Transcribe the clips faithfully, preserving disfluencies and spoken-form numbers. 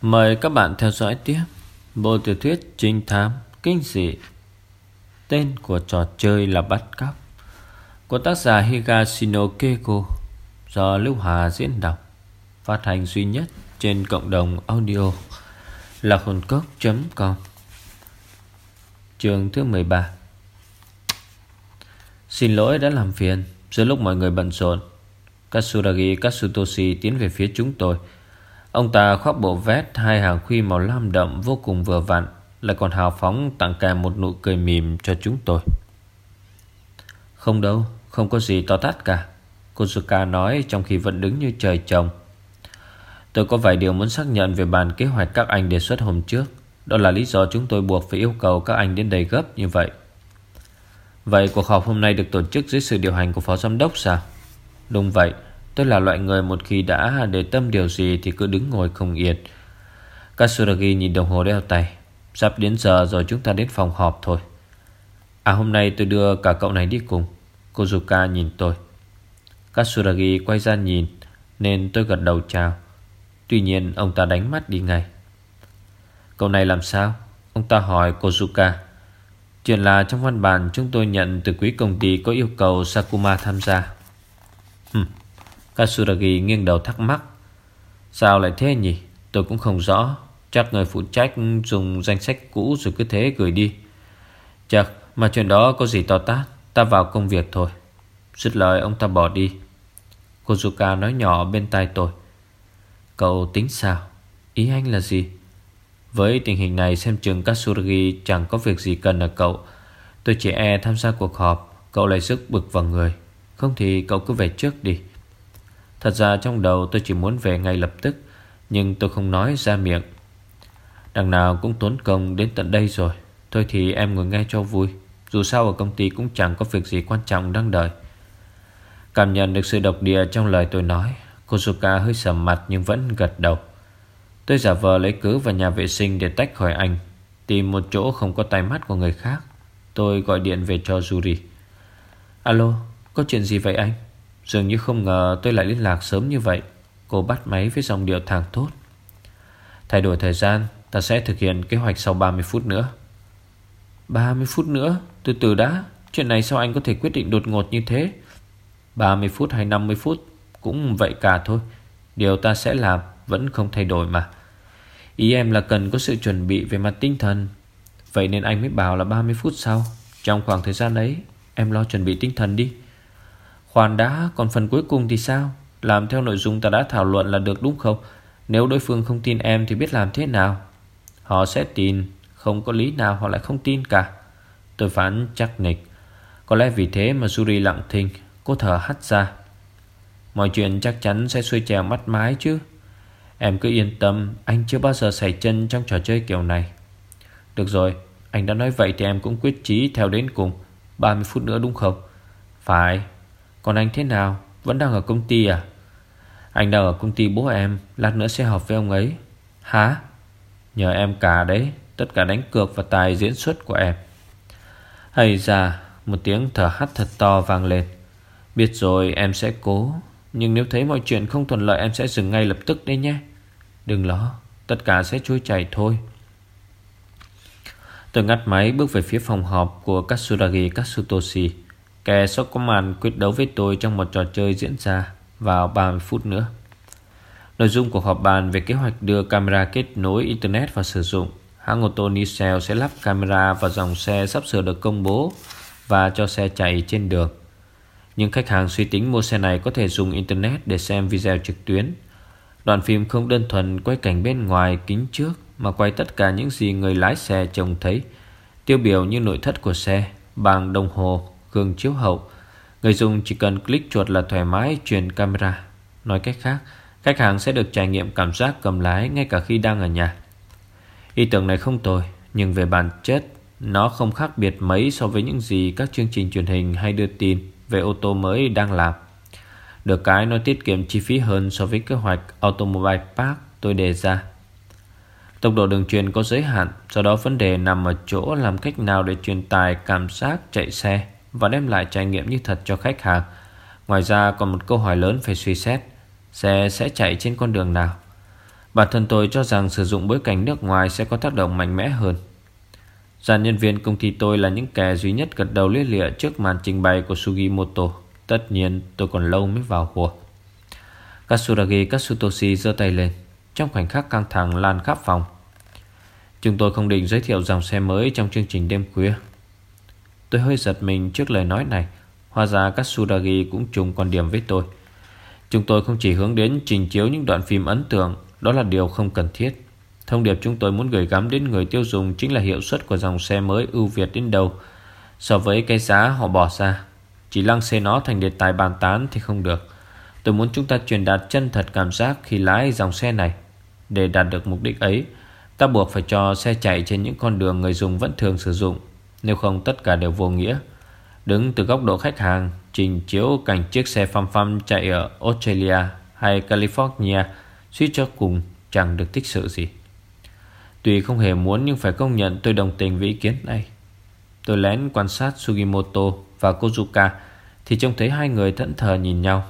Mời các bạn theo dõi tiếp bộ tiểu thuyết trinh thám kinh dị tên của trò chơi là Bắt Cóc của tác giả Higashino Keiko, do Lưu Hà diễn đọc, phát hành duy nhất trên cộng đồng audio là hồn cốc chấm com. Chương thứ mười ba. Xin lỗi đã làm phiền. Giữa lúc mọi người bận rộn, Katsuragi Katsutoshi tiến về phía chúng tôi. Ông ta khoác bộ vest hai hàng khuy màu lam đậm vô cùng vừa vặn, lại còn hào phóng tặng kèm một nụ cười mỉm cho chúng tôi. Không đâu, không có gì to tát cả, Kozuka nói trong khi vẫn đứng như trời trồng. Tôi có vài điều muốn xác nhận về bản kế hoạch các anh đề xuất hôm trước. Đó là lý do chúng tôi buộc phải yêu cầu các anh đến đây gấp như vậy. Vậy cuộc họp hôm nay được tổ chức dưới sự điều hành của phó giám đốc sao? Đúng vậy. Tôi là loại người một khi đã để tâm điều gì thì cứ đứng ngồi không yên. Katsuragi nhìn đồng hồ đeo tay. Sắp đến giờ rồi, chúng ta đến phòng họp thôi. À, hôm nay tôi đưa cả cậu này đi cùng. Kozuka nhìn tôi. Katsuragi quay ra nhìn nên tôi gật đầu chào. Tuy nhiên ông ta đánh mắt đi ngay. Cậu này làm sao? Ông ta hỏi Kozuka. Chuyện là trong văn bản chúng tôi nhận từ quý công ty có yêu cầu Sakuma tham gia. Hừm. Katsuragi nghiêng đầu thắc mắc. Sao lại thế nhỉ? Tôi cũng không rõ. Chắc người phụ trách dùng danh sách cũ rồi cứ thế gửi đi. Chắc mà chuyện đó có gì to tát. Ta vào công việc thôi. Dứt lời ông ta bỏ đi. Kozuka nói nhỏ bên tai tôi. Cậu tính sao? Ý anh là gì? Với tình hình này xem chừng Katsuragi chẳng có việc gì cần ở cậu. Tôi chỉ e tham gia cuộc họp cậu lại sức bực vào người. Không thì cậu cứ về trước đi. Thật ra trong đầu tôi chỉ muốn về ngay lập tức, nhưng tôi không nói ra miệng. Đằng nào cũng tốn công đến tận đây rồi. Thôi thì em ngồi nghe cho vui. Dù sao ở công ty cũng chẳng có việc gì quan trọng đang đợi. Cảm nhận được sự độc địa trong lời tôi nói, Kozuka hơi sầm mặt nhưng vẫn gật đầu. Tôi giả vờ lấy cớ vào nhà vệ sinh để tách khỏi anh, tìm một chỗ không có tai mắt của người khác. Tôi gọi điện về cho Yuri. Alo, có chuyện gì vậy anh? Dường như không ngờ tôi lại liên lạc sớm như vậy. Cô bắt máy với giọng điệu thẳng thốt. Thay đổi thời gian, ta sẽ thực hiện kế hoạch sau ba mươi phút nữa. Ba mươi phút nữa? Từ từ đã. Chuyện này sao anh có thể quyết định đột ngột như thế? Ba mươi phút hay năm mươi phút cũng vậy cả thôi. Điều ta sẽ làm vẫn không thay đổi mà. Ý em là cần có sự chuẩn bị về mặt tinh thần. Vậy nên anh mới bảo là ba mươi phút sau. Trong khoảng thời gian ấy em lo chuẩn bị tinh thần đi. Khoan đã, còn phần cuối cùng thì sao? Làm theo nội dung ta đã thảo luận là được đúng không? Nếu đối phương không tin em thì biết làm thế nào? Họ sẽ tin. Không có lý nào họ lại không tin cả. Tôi phán chắc nịch. Có lẽ vì thế mà Yuri lặng thinh. Cô thở hắt ra. Mọi chuyện chắc chắn sẽ xuôi chèo mắt mái chứ. Em cứ yên tâm. Anh chưa bao giờ xảy chân trong trò chơi kiểu này. Được rồi, anh đã nói vậy thì em cũng quyết chí theo đến cùng. Ba mươi phút nữa đúng không? Phải. Còn anh thế nào? Vẫn đang ở công ty à? Anh đang ở công ty bố em. Lát nữa sẽ họp với ông ấy. Hả? Nhờ em cả đấy. Tất cả đánh cược và tài diễn xuất của em. Hay da. Một tiếng thở hắt thật to vang lên. Biết rồi, em sẽ cố. Nhưng nếu thấy mọi chuyện không thuận lợi em sẽ dừng ngay lập tức đấy nhé. Đừng lo, tất cả sẽ trôi chảy thôi. Tôi ngắt máy bước về phía phòng họp của Katsuragi Katsutoshi. Kẻ sóc có màn quyết đấu với tôi trong một trò chơi diễn ra vào ba mươi phút nữa. Nội dung cuộc họp bàn về kế hoạch đưa camera kết nối Internet vào sử dụng. Hãng ô tô Nissan sẽ lắp camera vào dòng xe sắp sửa được công bố và cho xe chạy trên đường. Nhưng khách hàng suy tính mua xe này có thể dùng Internet để xem video trực tuyến. Đoạn phim không đơn thuần quay cảnh bên ngoài kính trước, mà quay tất cả những gì người lái xe trông thấy. Tiêu biểu như nội thất của xe, bảng đồng hồ, gương chiếu hậu. Người dùng chỉ cần click chuột là thoải mái truyền camera. Nói cách khác, khách hàng sẽ được trải nghiệm cảm giác cầm lái ngay cả khi đang ở nhà. Ý tưởng này không tồi, nhưng về bản chất nó không khác biệt mấy so với những gì các chương trình truyền hình hay đưa tin về ô tô mới đang làm. Được cái nó tiết kiệm chi phí hơn so với kế hoạch Automobile Park tôi đề ra. Tốc độ đường truyền có giới hạn, do đó vấn đề nằm ở chỗ làm cách nào để truyền tải cảm giác chạy xe và đem lại trải nghiệm như thật cho khách hàng. Ngoài ra còn một câu hỏi lớn phải suy xét: xe sẽ chạy trên con đường nào? Bản thân tôi cho rằng sử dụng bối cảnh nước ngoài sẽ có tác động mạnh mẽ hơn. Dàn nhân viên công ty tôi là những kẻ duy nhất gật đầu lia lịa trước màn trình bày của Sugimoto. Tất nhiên tôi còn lâu mới vào cuộc. Katsuragi Katsutoshi giơ tay lên. Trong khoảnh khắc căng thẳng lan khắp phòng. Chúng tôi không định giới thiệu dòng xe mới trong chương trình đêm khuya. Tôi hơi giật mình trước lời nói này. Hóa ra Katsuragi cũng chung quan điểm với tôi. Chúng tôi không chỉ hướng đến trình chiếu những đoạn phim ấn tượng. Đó là điều không cần thiết. Thông điệp chúng tôi muốn gửi gắm đến người tiêu dùng chính là hiệu suất của dòng xe mới ưu việt đến đâu so với cái giá họ bỏ ra. Chỉ lăng xê nó thành đề tài bàn tán thì không được. Tôi muốn chúng ta truyền đạt chân thật cảm giác khi lái dòng xe này. Để đạt được mục đích ấy, ta buộc phải cho xe chạy trên những con đường người dùng vẫn thường sử dụng. Nếu không tất cả đều vô nghĩa. Đứng từ góc độ khách hàng, trình chiếu cảnh chiếc xe phăm phăm chạy ở Australia hay California suýt cho cùng chẳng được tích sự gì. Tuy không hề muốn nhưng phải công nhận tôi đồng tình với ý kiến này. Tôi lén quan sát Sugimoto và Kozuka thì trông thấy hai người thẫn thờ nhìn nhau.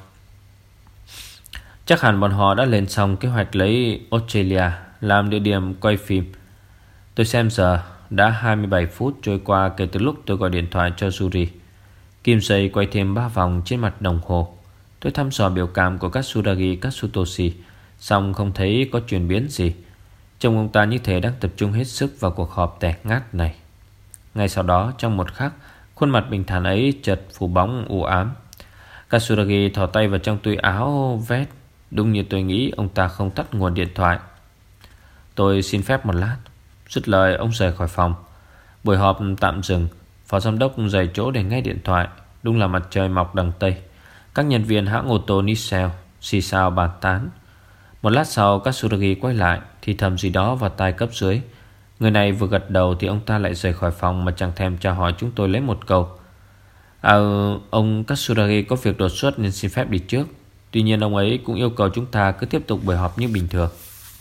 Chắc hẳn bọn họ đã lên xong kế hoạch lấy Australia làm địa điểm quay phim. Tôi xem giờ đã hai mươi bảy phút trôi qua kể từ lúc tôi gọi điện thoại cho Yuri. Kim dây quay thêm ba vòng trên mặt đồng hồ. Tôi thăm dò biểu cảm của Katsuragi Katsutoshi, song không thấy có chuyển biến gì. Trông ông ta như thể đang tập trung hết sức vào cuộc họp tẻ ngát này. Ngay sau đó trong một khắc, khuôn mặt bình thản ấy chợt phủ bóng u ám. Katsuragi thò tay vào trong túi áo vest. Đúng như tôi nghĩ, ông ta không tắt nguồn điện thoại. Tôi xin phép một lát. Dứt lời ông rời khỏi phòng. Buổi họp tạm dừng. Phó giám đốc rời chỗ để nghe điện thoại. Đúng là mặt trời mọc đằng Tây. Các nhân viên hãng ô tô Nissan xì xào bàn tán. Một lát sau Katsuragi quay lại thì thầm gì đó vào tai cấp dưới. Người này vừa gật đầu thì ông ta lại rời khỏi phòng mà chẳng thèm chào hỏi chúng tôi lấy một câu. À, ông Katsuragi có việc đột xuất nên xin phép đi trước. Tuy nhiên ông ấy cũng yêu cầu chúng ta cứ tiếp tục buổi họp như bình thường.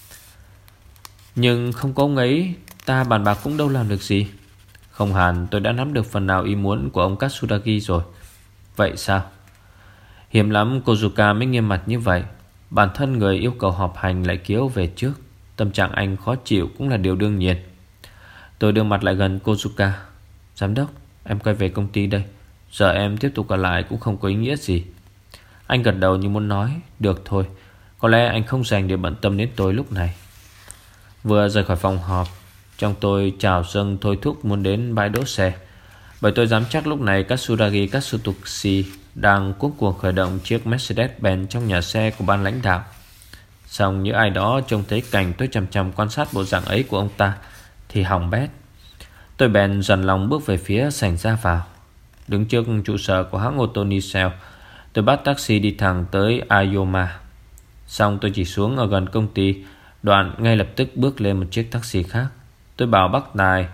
Nhưng không có ông ấy, ta bàn bạc cũng đâu làm được gì. Không hẳn, tôi đã nắm được phần nào ý muốn của ông Katsuragi rồi. Vậy sao? Hiếm lắm Kozuka mới nghiêm mặt như vậy. Bản thân người yêu cầu họp hành lại kiếu về trước. Tâm trạng anh khó chịu cũng là điều đương nhiên. Tôi đưa mặt lại gần Kozuka. Giám đốc, em quay về công ty đây. Giờ em tiếp tục ở lại cũng không có ý nghĩa gì. Anh gật đầu như muốn nói. Được thôi, có lẽ anh không dành để bận tâm đến tôi lúc này. Vừa rời khỏi phòng họp, trong tôi trào dâng thôi thúc muốn đến bãi đỗ xe. Bởi tôi dám chắc lúc này Katsuragi Katsutoshi đang cuống cuồng khởi động chiếc Mercedes-Benz trong nhà xe của ban lãnh đạo. Xong như ai đó trông thấy cảnh tôi chằm chằm quan sát bộ dạng ấy của ông ta thì hỏng bét. Tôi bèn dần lòng bước về phía sảnh ra vào. Đứng trước trụ sở của hãng ô tô Nissan, tôi bắt taxi đi thẳng tới Ayoma. Xong tôi chỉ xuống ở gần công ty, đoạn ngay lập tức bước lên một chiếc taxi khác. Tôi bảo bác tài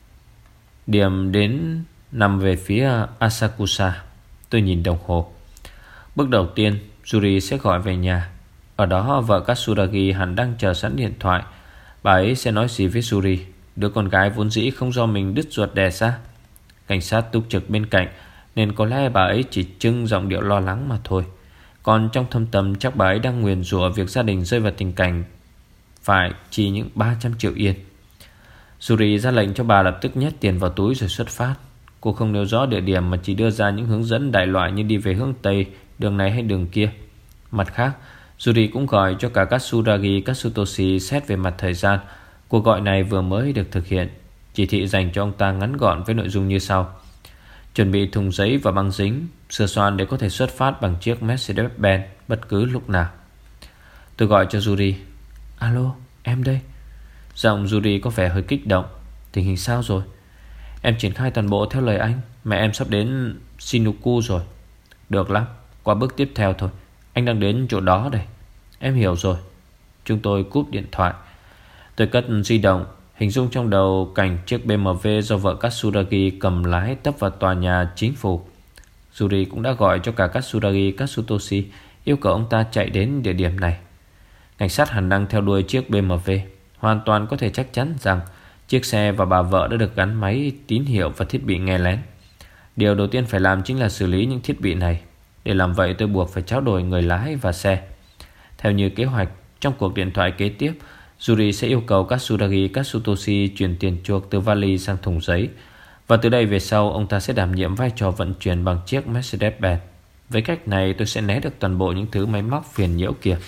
điểm đến nằm về phía Asakusa. Tôi nhìn đồng hồ. Bước đầu tiên Yuri sẽ gọi về nhà. Ở đó vợ Katsuragi hẳn đang chờ sẵn điện thoại. Bà ấy sẽ nói gì với Yuri, đứa con gái vốn dĩ không do mình đứt ruột đẻ ra. Cảnh sát túc trực bên cạnh nên có lẽ bà ấy chỉ trưng giọng điệu lo lắng mà thôi. Còn trong thâm tâm chắc bà ấy đang nguyền rủa việc gia đình rơi vào tình cảnh phải chi những ba trăm triệu yên. Yuri ra lệnh cho bà lập tức nhét tiền vào túi rồi xuất phát. Cô không nêu rõ địa điểm mà chỉ đưa ra những hướng dẫn đại loại như đi về hướng Tây, đường này hay đường kia. Mặt khác, Yuri cũng gọi cho cả Katsuragi Katsutoshi xét về mặt thời gian. Cuộc gọi này vừa mới được thực hiện. Chỉ thị dành cho ông ta ngắn gọn với nội dung như sau: chuẩn bị thùng giấy và băng dính, sửa soạn để có thể xuất phát bằng chiếc Mercedes-Benz bất cứ lúc nào. Tôi gọi cho Yuri. Alo, em đây. Giọng Yuri có vẻ hơi kích động. Tình hình sao rồi? Em triển khai toàn bộ theo lời anh. Mẹ em sắp đến Shinuku rồi. Được lắm, qua bước tiếp theo thôi. Anh đang đến chỗ đó đây. Em hiểu rồi. Chúng tôi cúp điện thoại. Tôi cất di động, hình dung trong đầu cảnh chiếc bê em vê do vợ Katsuragi cầm lái tấp vào tòa nhà chính phủ. Yuri cũng đã gọi cho cả Katsuragi Katsutoshi, yêu cầu ông ta chạy đến địa điểm này. Cảnh sát hẳn đang theo đuôi chiếc bê em vê. Hoàn toàn có thể chắc chắn rằng chiếc xe và bà vợ đã được gắn máy tín hiệu và thiết bị nghe lén. Điều đầu tiên phải làm chính là xử lý những thiết bị này. Để làm vậy tôi buộc phải trao đổi người lái và xe. Theo như kế hoạch, Trong cuộc điện thoại kế tiếp, Yuri sẽ yêu cầu Katsuragi Katsutoshi chuyển tiền chuộc từ vali sang thùng giấy. Và từ đây về sau, ông ta sẽ đảm nhiệm vai trò vận chuyển bằng chiếc Mercedes-Benz. Với cách này tôi sẽ né được toàn bộ những thứ máy móc phiền nhiễu kia.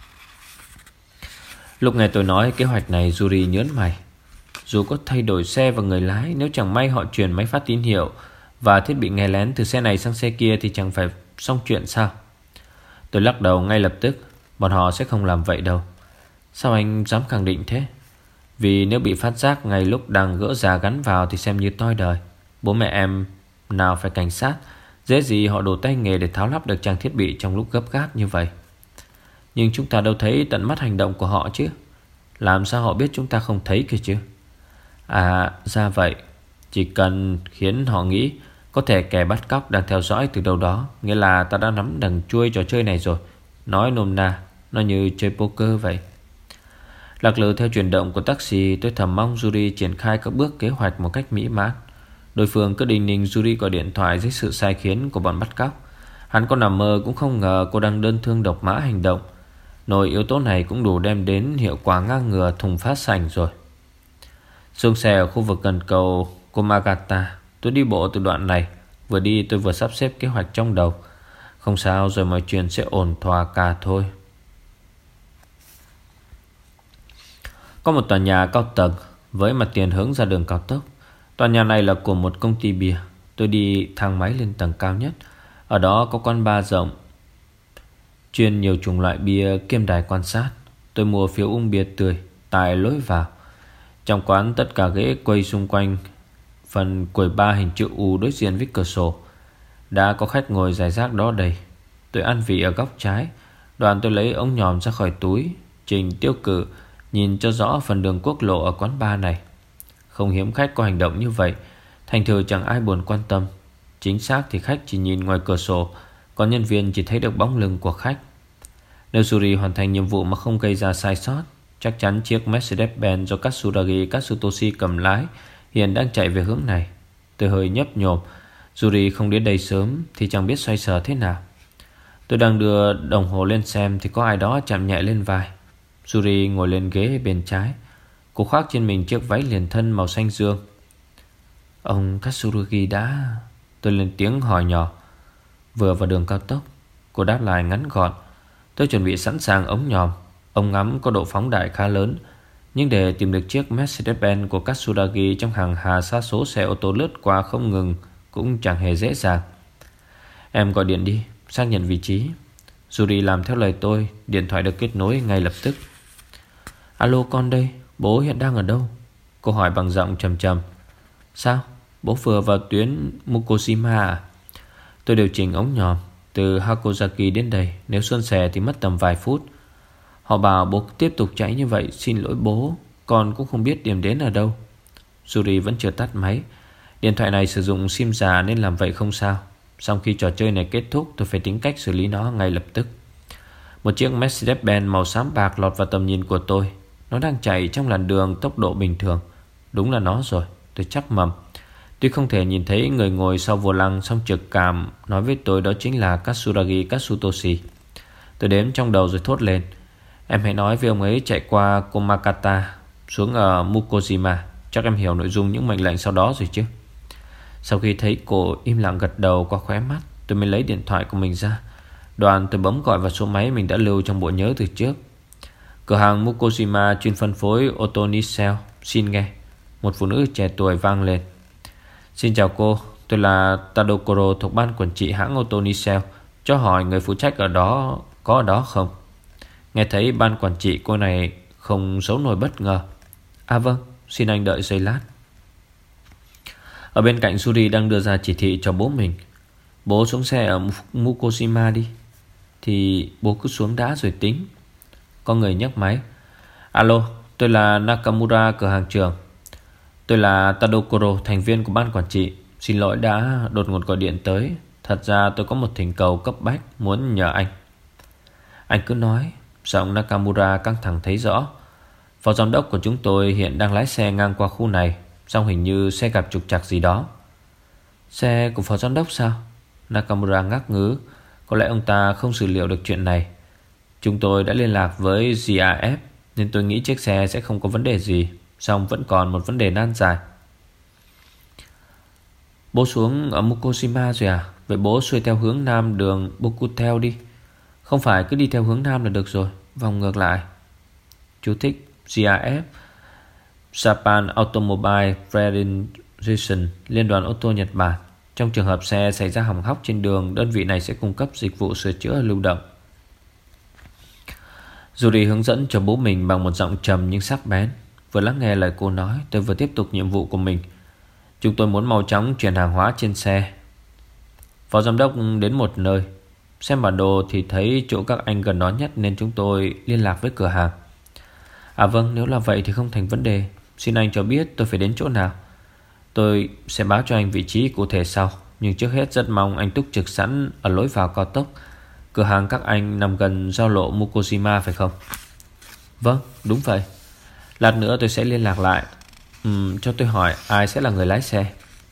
Lúc nghe tôi nói kế hoạch này, Yuri nhớn mày. Dù có thay đổi xe và người lái, nếu chẳng may họ chuyển máy phát tín hiệu và thiết bị nghe lén từ xe này sang xe kia thì chẳng phải xong chuyện sao? Tôi lắc đầu ngay lập tức. Bọn họ sẽ không làm vậy đâu. Sao anh dám khẳng định thế? Vì nếu bị phát giác ngay lúc đang gỡ già gắn vào thì xem như toi đời. Bố mẹ em nào phải cảnh sát, dễ gì họ đổ tay nghề để tháo lắp được trang thiết bị trong lúc gấp gáp như vậy. Nhưng chúng ta đâu thấy tận mắt hành động của họ chứ. Làm sao họ biết chúng ta không thấy kìa chứ? À ra vậy. Chỉ cần khiến họ nghĩ có thể kẻ bắt cóc đang theo dõi từ đâu đó, nghĩa là ta đã nắm đằng chuôi trò chơi này rồi. Nói nôm na, nó như chơi poker vậy. Lạc lự theo chuyển động của taxi, tôi thầm mong Yuri triển khai các bước kế hoạch một cách mỹ mãn. Đối phương cứ đinh ninh Yuri gọi điện thoại dưới sự sai khiến của bọn bắt cóc. Hắn có nằm mơ cũng không ngờ cô đang đơn thương độc mã hành động. Nội yếu tố này cũng đủ đem đến hiệu quả ngang ngừa thùng phát sành rồi. Xuống xe ở khu vực gần cầu Komagata, tôi đi bộ từ đoạn này. Vừa đi tôi vừa sắp xếp kế hoạch trong đầu. Không sao, rồi mọi chuyện sẽ ổn thỏa cả thôi. Có một tòa nhà cao tầng với mặt tiền hướng ra đường cao tốc. Tòa nhà này là của một công ty bia. Tôi đi thang máy lên tầng cao nhất. Ở đó có quán bar rộng, chuyên nhiều chủng loại bia kiêm đài quan sát. Tôi mua phiếu uống bia tươi tại lối vào. Trong quán tất cả ghế quay xung quanh phần quầy bar hình chữ U đối diện với cửa sổ. Đã có khách ngồi rải rác đó đầy. Tôi ăn vị ở góc trái. Đoàn tôi lấy ống nhòm ra khỏi túi, trình tiêu cự nhìn cho rõ phần đường quốc lộ ở quán bar này. Không hiếm khách có hành động như vậy. Thành thử chẳng ai buồn quan tâm. Chính xác thì khách chỉ nhìn ngoài cửa sổ, còn nhân viên chỉ thấy được bóng lưng của khách. Nếu Yuri hoàn thành nhiệm vụ mà không gây ra sai sót, chắc chắn chiếc Mercedes-Benz do Katsuragi Katsutoshi cầm lái hiện đang chạy về hướng này. Tôi hơi nhấp nhổm. Yuri không đến đây sớm thì chẳng biết xoay sở thế nào. Tôi đang đưa đồng hồ lên xem thì có ai đó chạm nhẹ lên vai. Yuri ngồi lên ghế bên trái. Cô khoác trên mình chiếc váy liền thân màu xanh dương. Ông Katsuragi đã... Tôi lên tiếng hỏi nhỏ. Vừa vào đường cao tốc. Cô đáp lại ngắn gọn. Tôi chuẩn bị sẵn sàng ống nhòm. Ống ngắm có độ phóng đại khá lớn. Nhưng để tìm được chiếc Mercedes-Benz của Katsuragi trong hàng hà sa số xe ô tô lướt qua không ngừng cũng chẳng hề dễ dàng. Em gọi điện đi, xác nhận vị trí. Yuri làm theo lời tôi. Điện thoại được kết nối ngay lập tức. Alo con đây, bố hiện đang ở đâu? Cô hỏi bằng giọng trầm trầm. Sao? Bố vừa vào tuyến Mukoshima à? Tôi điều chỉnh ống nhòm. Từ Hakozaki đến đây, nếu suôn sẻ thì mất tầm vài phút. Họ bảo bố tiếp tục chạy như vậy. Xin lỗi bố, con cũng không biết điểm đến ở đâu. Yuri vẫn chưa tắt máy. Điện thoại này sử dụng sim già nên làm vậy không sao. Sau khi trò chơi này kết thúc, tôi phải tính cách xử lý nó ngay lập tức. Một chiếc Mercedes-Benz màu xám bạc lọt vào tầm nhìn của tôi. Nó đang chạy trong làn đường tốc độ bình thường. Đúng là nó rồi, tôi chắc mầm. Tuy không thể nhìn thấy người ngồi sau vô lăng, song trực cảm nói với tôi đó chính là Katsuragi Katsutoshi. Tôi đếm trong đầu rồi thốt lên. Em hãy nói với ông ấy chạy qua Komakata xuống ở Mukoshima. Chắc em hiểu nội dung những mệnh lệnh sau đó rồi chứ. Sau khi thấy cô im lặng gật đầu qua khóe mắt, tôi mới lấy điện thoại của mình ra. Đoàn tôi bấm gọi vào số máy mình đã lưu trong bộ nhớ từ trước. Cửa hàng Mukoshima chuyên phân phối ô tô Nissan. Xin nghe. Một phụ nữ trẻ tuổi vang lên. Xin chào cô, tôi là Tadokoro thuộc ban quản trị hãng ô tô Nissan. Cho hỏi người phụ trách ở đó có ở đó không? Nghe thấy ban quản trị cô này không giấu nổi bất ngờ. À vâng, xin anh đợi giây lát. Ở bên cạnh Yuri đang đưa ra chỉ thị cho bố mình. Bố xuống xe ở Mukoshima đi. Thì bố cứ xuống đã rồi tính. Có người nhấc máy. Alo, tôi là Nakamura cửa hàng trường. Tôi là Tadokoro, thành viên của ban quản trị. Xin lỗi đã đột ngột gọi điện tới. Thật ra tôi có một thỉnh cầu cấp bách muốn nhờ anh. Anh cứ nói. Giọng Nakamura căng thẳng thấy rõ. Phó giám đốc của chúng tôi hiện đang lái xe ngang qua khu này. Song hình như xe gặp trục trặc gì đó. Xe của phó giám đốc sao? Nakamura ngắc ngứ. Có lẽ ông ta không xử liệu được chuyện này. Chúng tôi đã liên lạc với giê a ép nên tôi nghĩ chiếc xe sẽ không có vấn đề gì. Song vẫn còn một vấn đề nan giải. Bố xuống ở Mukoshima rồi à? Vậy bố xuôi theo hướng nam đường Bokutel đi. Không phải cứ đi theo hướng nam là được rồi, vòng ngược lại. Chú thích: giê a ép, Japan Automobile Federation, Liên đoàn ô tô Nhật Bản. Trong trường hợp xe xảy ra hỏng hóc trên đường, đơn vị này sẽ cung cấp dịch vụ sửa chữa lưu động. Yuri hướng dẫn cho bố mình bằng một giọng trầm nhưng sắc bén. Vừa lắng nghe lời cô nói, tôi vừa tiếp tục nhiệm vụ của mình. Chúng tôi muốn mau chóng chuyển hàng hóa trên xe. Phó giám đốc đến một nơi, xem bản đồ thì thấy chỗ các anh gần đó nhất, nên chúng tôi liên lạc với cửa hàng. À vâng, nếu là vậy thì không thành vấn đề. Xin anh cho biết tôi phải đến chỗ nào. Tôi sẽ báo cho anh vị trí cụ thể sau. Nhưng trước hết rất mong anh túc trực sẵn ở lối vào cao tốc. Cửa hàng các anh nằm gần giao lộ Mukoshima phải không? Vâng, đúng vậy. Lát nữa tôi sẽ liên lạc lại. uhm, Cho tôi hỏi ai sẽ là người lái xe?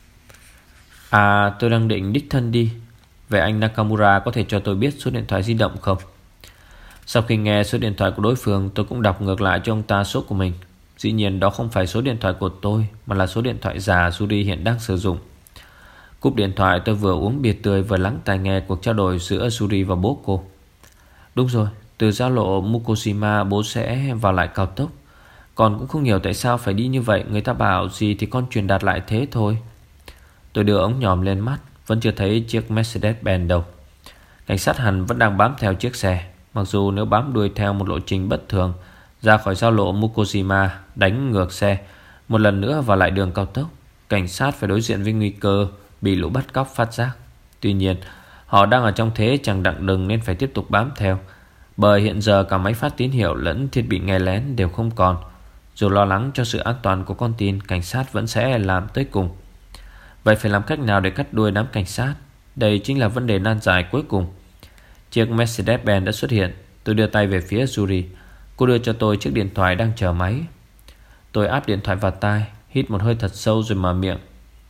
À, tôi đang định đích thân đi. Vậy anh Nakamura có thể cho tôi biết số điện thoại di động không? Sau khi nghe số điện thoại của đối phương, tôi cũng đọc ngược lại cho ông ta số của mình. Dĩ nhiên đó không phải số điện thoại của tôi, mà là số điện thoại già Yuri hiện đang sử dụng. Cúp điện thoại, tôi vừa uống bia tươi vừa lắng tai nghe cuộc trao đổi giữa Yuri và bố cô. Đúng rồi, từ giao lộ Mukoshima bố sẽ vào lại cao tốc. Con cũng không hiểu tại sao phải đi như vậy. Người ta bảo gì thì con truyền đạt lại thế thôi. Tôi đưa ống nhòm lên mắt, vẫn chưa thấy chiếc Mercedes-Benz đâu. Cảnh sát hẳn vẫn đang bám theo chiếc xe. Mặc dù nếu bám đuôi theo một lộ trình bất thường, ra khỏi giao lộ Mukoshima, đánh ngược xe, một lần nữa vào lại đường cao tốc, cảnh sát phải đối diện với nguy cơ bị lũ bắt cóc phát giác. Tuy nhiên, họ đang ở trong thế chẳng đặng đừng nên phải tiếp tục bám theo. Bởi hiện giờ cả máy phát tín hiệu lẫn thiết bị nghe lén đều không còn. Dù lo lắng cho sự an toàn của con tin, cảnh sát vẫn sẽ làm tới cùng. Vậy phải làm cách nào để cắt đuôi đám cảnh sát? Đây chính là vấn đề nan giải cuối cùng. Chiếc Mercedes-Benz đã xuất hiện. Tôi đưa tay về phía Yuri. Cô đưa cho tôi chiếc điện thoại đang chờ máy. Tôi áp điện thoại vào tai, hít một hơi thật sâu rồi mở miệng.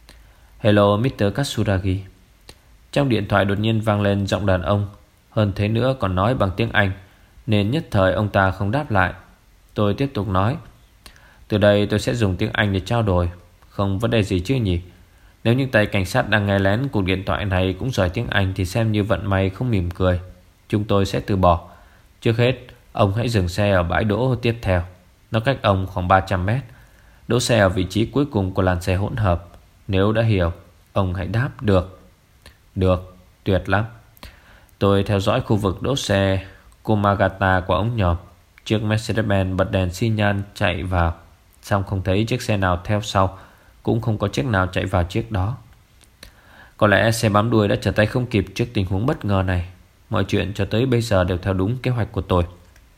Hello mít-tơ Katsuragi. Trong điện thoại đột nhiên vang lên giọng đàn ông. Hơn thế nữa còn nói bằng tiếng Anh, nên nhất thời ông ta không đáp lại. Tôi tiếp tục nói. Từ đây tôi sẽ dùng tiếng Anh để trao đổi. Không vấn đề gì chứ nhỉ? Nếu những tay cảnh sát đang nghe lén cuộc điện thoại này cũng giỏi tiếng Anh thì xem như vận may không mỉm cười. Chúng tôi sẽ từ bỏ. Trước hết, ông hãy dừng xe ở bãi đỗ tiếp theo. Nó cách ông khoảng ba trăm mét. Đỗ xe ở vị trí cuối cùng của làn xe hỗn hợp. Nếu đã hiểu, ông hãy đáp được. Được, tuyệt lắm. Tôi theo dõi khu vực đỗ xe Komagata của ống nhòm. Chiếc Mercedes-Benz bật đèn xi nhan chạy vào, xong không thấy chiếc xe nào theo sau, cũng không có chiếc nào chạy vào chiếc đó. Có lẽ xe bám đuôi đã trở tay không kịp trước tình huống bất ngờ này. Mọi chuyện cho tới bây giờ đều theo đúng kế hoạch của tôi.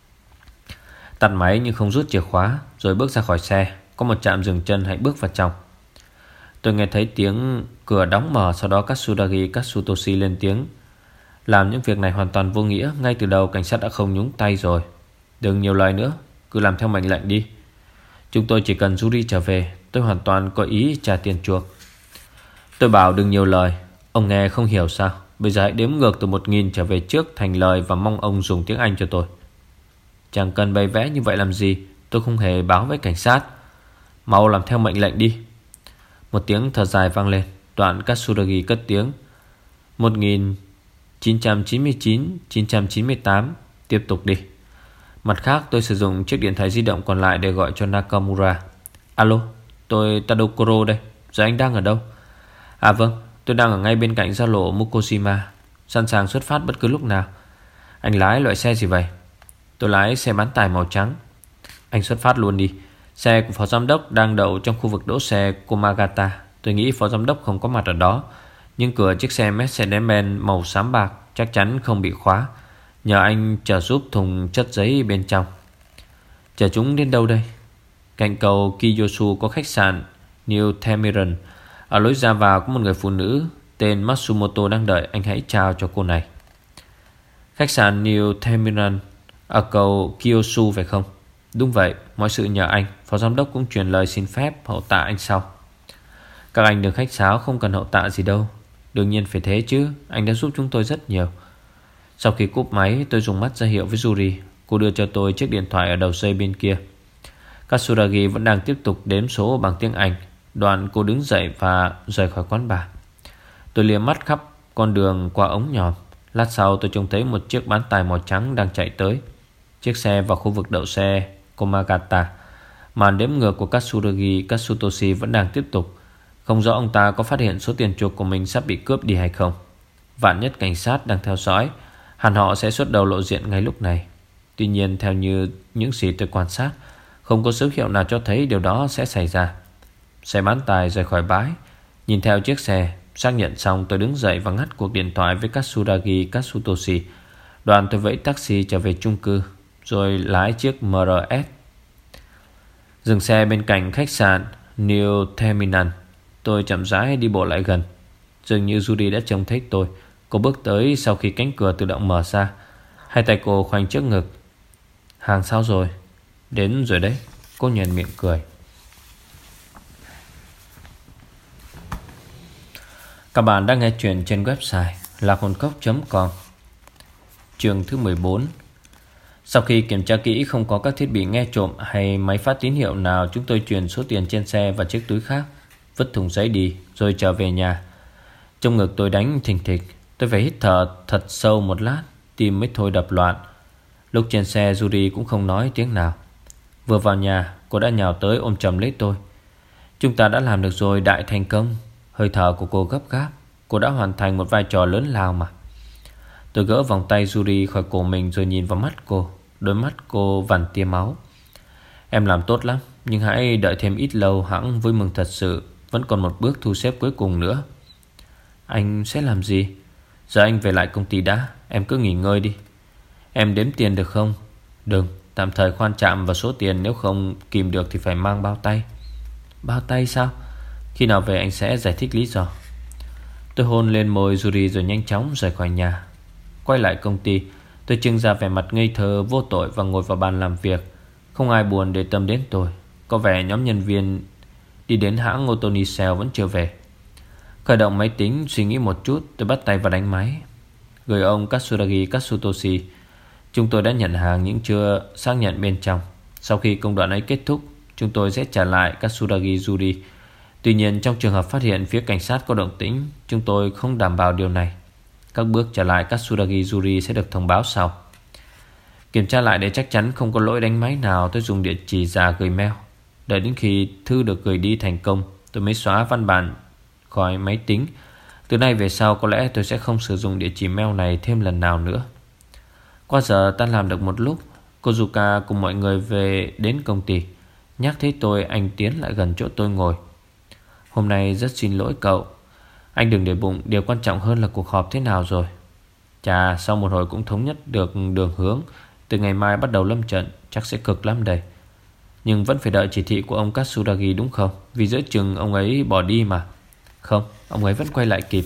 Tắt máy nhưng không rút chìa khóa, rồi bước ra khỏi xe. Có một trạm dừng chân, hãy bước vào trong. Tôi nghe thấy tiếng cửa đóng mở. Sau đó Katsuragi Katsutoshi lên tiếng. Làm những việc này hoàn toàn vô nghĩa. Ngay từ đầu cảnh sát đã không nhúng tay rồi. Đừng nhiều lời nữa, cứ làm theo mệnh lệnh đi. Chúng tôi chỉ cần Yuri trở về. Tôi hoàn toàn có ý trả tiền chuộc. Tôi bảo đừng nhiều lời. Ông nghe không hiểu sao? Bây giờ hãy đếm ngược từ một nghìn trở về trước thành lời, và mong ông dùng tiếng Anh cho tôi. Chẳng cần bày vẽ như vậy làm gì. Tôi không hề báo với cảnh sát. Mau làm theo mệnh lệnh đi. Một tiếng thở dài vang lên. Đoạn Katsuragi cất tiếng. Một nghìn chín trăm chín mươi chín, chín trăm chín mươi tám. Tiếp tục đi. Mặt khác, tôi sử dụng chiếc điện thoại di động còn lại để gọi cho Nakamura. Alo, tôi Tadokoro đây. Giờ anh đang ở đâu? À vâng, tôi đang ở ngay bên cạnh giao lộ Mukoshima, sẵn sàng xuất phát bất cứ lúc nào. Anh lái loại xe gì vậy? Tôi lái xe bán tải màu trắng. Anh xuất phát luôn đi. Xe của phó giám đốc đang đậu trong khu vực đỗ xe Komagata. Tôi nghĩ phó giám đốc không có mặt ở đó, nhưng cửa chiếc xe Mercedes-Benz màu xám bạc chắc chắn không bị khóa. Nhờ anh chở giúp thùng chất giấy bên trong. Chở chúng đến đâu đây? Cạnh cầu Kiyosu có khách sạn New Tamiran. Ở lối ra vào có một người phụ nữ tên Matsumoto đang đợi. Anh hãy chào cho cô này. Khách sạn New Tamiran ở cầu Kiyosu phải không? Đúng vậy, mọi sự nhờ anh. Phó giám đốc cũng truyền lời xin phép hậu tạ anh sau. Các anh đừng khách sáo, không cần hậu tạ gì đâu. Đương nhiên phải thế chứ, anh đã giúp chúng tôi rất nhiều. Sau khi cúp máy, tôi dùng mắt ra hiệu với Yuri. Cô đưa cho tôi chiếc điện thoại ở đầu dây bên kia. Katsuragi vẫn đang tiếp tục đếm số bằng tiếng Anh. Đoạn cô đứng dậy và rời khỏi quán bar. Tôi liếc mắt khắp con đường qua ống nhòm. Lát sau tôi trông thấy một chiếc bán tải màu trắng đang chạy tới. Chiếc xe vào khu vực đậu xe Komagata. Màn đếm ngược của Katsuragi Katsutoshi vẫn đang tiếp tục. Không rõ ông ta có phát hiện số tiền chuộc của mình sắp bị cướp đi hay không. Vạn nhất cảnh sát đang theo dõi, hẳn họ sẽ xuất đầu lộ diện ngay lúc này. Tuy nhiên theo như những gì tôi quan sát, không có dấu hiệu nào cho thấy điều đó sẽ xảy ra. Xe bán tải rời khỏi bãi. Nhìn theo chiếc xe, xác nhận xong tôi đứng dậy và ngắt cuộc điện thoại với Katsuragi Katsutoshi. Đoàn tôi vẫy taxi trở về chung cư, rồi lái chiếc em rờ ét. Dừng xe bên cạnh khách sạn New Terminal. Tôi chậm rãi đi bộ lại gần. Dường như Judy đã trông thấy tôi. Cô bước tới sau khi cánh cửa tự động mở ra. Hai tay cô khoanh trước ngực. Hàng sao rồi? Đến rồi đấy. Cô nhoẻn miệng cười. Các bạn đang nghe chuyện trên website lạc hồn cốc chấm com. Chương thứ mười bốn. Sau khi kiểm tra kỹ không có các thiết bị nghe trộm hay máy phát tín hiệu nào, chúng tôi chuyển số tiền trên xe và chiếc túi khác, vứt thùng giấy đi, rồi trở về nhà. Trong ngực tôi đánh thình thịch. Tôi phải hít thở thật sâu một lát, tim mới thôi đập loạn. Lúc trên xe, Yuri cũng không nói tiếng nào. Vừa vào nhà, cô đã nhào tới ôm chầm lấy tôi. Chúng ta đã làm được rồi, đại thành công. Hơi thở của cô gấp gáp. Cô đã hoàn thành một vai trò lớn lao mà. Tôi gỡ vòng tay Yuri khỏi cổ mình rồi nhìn vào mắt cô. Đôi mắt cô vằn tia máu. Em làm tốt lắm, nhưng hãy đợi thêm ít lâu hẵng vui mừng thật sự. Vẫn còn một bước thu xếp cuối cùng nữa. Anh sẽ làm gì? Giờ anh về lại công ty đã. Em cứ nghỉ ngơi đi. Em đếm tiền được không? Đừng, tạm thời khoan chạm vào số tiền. Nếu không kìm được thì phải mang bao tay. Bao tay sao? Khi nào về anh sẽ giải thích lý do. Tôi hôn lên môi Yuri rồi nhanh chóng rời khỏi nhà. Quay lại công ty, tôi trưng ra vẻ mặt ngây thơ vô tội và ngồi vào bàn làm việc. Không ai buồn để tâm đến tôi. Có vẻ nhóm nhân viên đi đến hãng ô tô Nissan vẫn chưa về. Khởi động máy tính, suy nghĩ một chút, tôi bắt tay vào đánh máy. Gửi ông Katsuragi Katsutoshi. Chúng tôi đã nhận hàng nhưng chưa xác nhận bên trong. Sau khi công đoạn ấy kết thúc, chúng tôi sẽ trả lại Katsuragi Yuri. Tuy nhiên trong trường hợp phát hiện phía cảnh sát có động tĩnh, chúng tôi không đảm bảo điều này. Các bước trả lại Katsuragi Yuri sẽ được thông báo sau. Kiểm tra lại để chắc chắn không có lỗi đánh máy nào, tôi dùng địa chỉ giả gửi mail. Đợi đến khi thư được gửi đi thành công, tôi mới xóa văn bản khỏi máy tính. Từ nay về sau có lẽ tôi sẽ không sử dụng địa chỉ mail này thêm lần nào nữa. Qua giờ ta làm được một lúc, Kozuka cùng mọi người về đến công ty. Nhắc thấy tôi, anh tiến lại gần chỗ tôi ngồi. Hôm nay rất xin lỗi cậu. Anh đừng để bụng, điều quan trọng hơn là cuộc họp thế nào rồi. Chà, sau một hồi cũng thống nhất được đường hướng. Từ ngày mai bắt đầu lâm trận, chắc sẽ cực lắm đây. Nhưng vẫn phải đợi chỉ thị của ông Katsuragi đúng không? Vì giữa chừng ông ấy bỏ đi mà. Không, ông ấy vẫn quay lại kịp.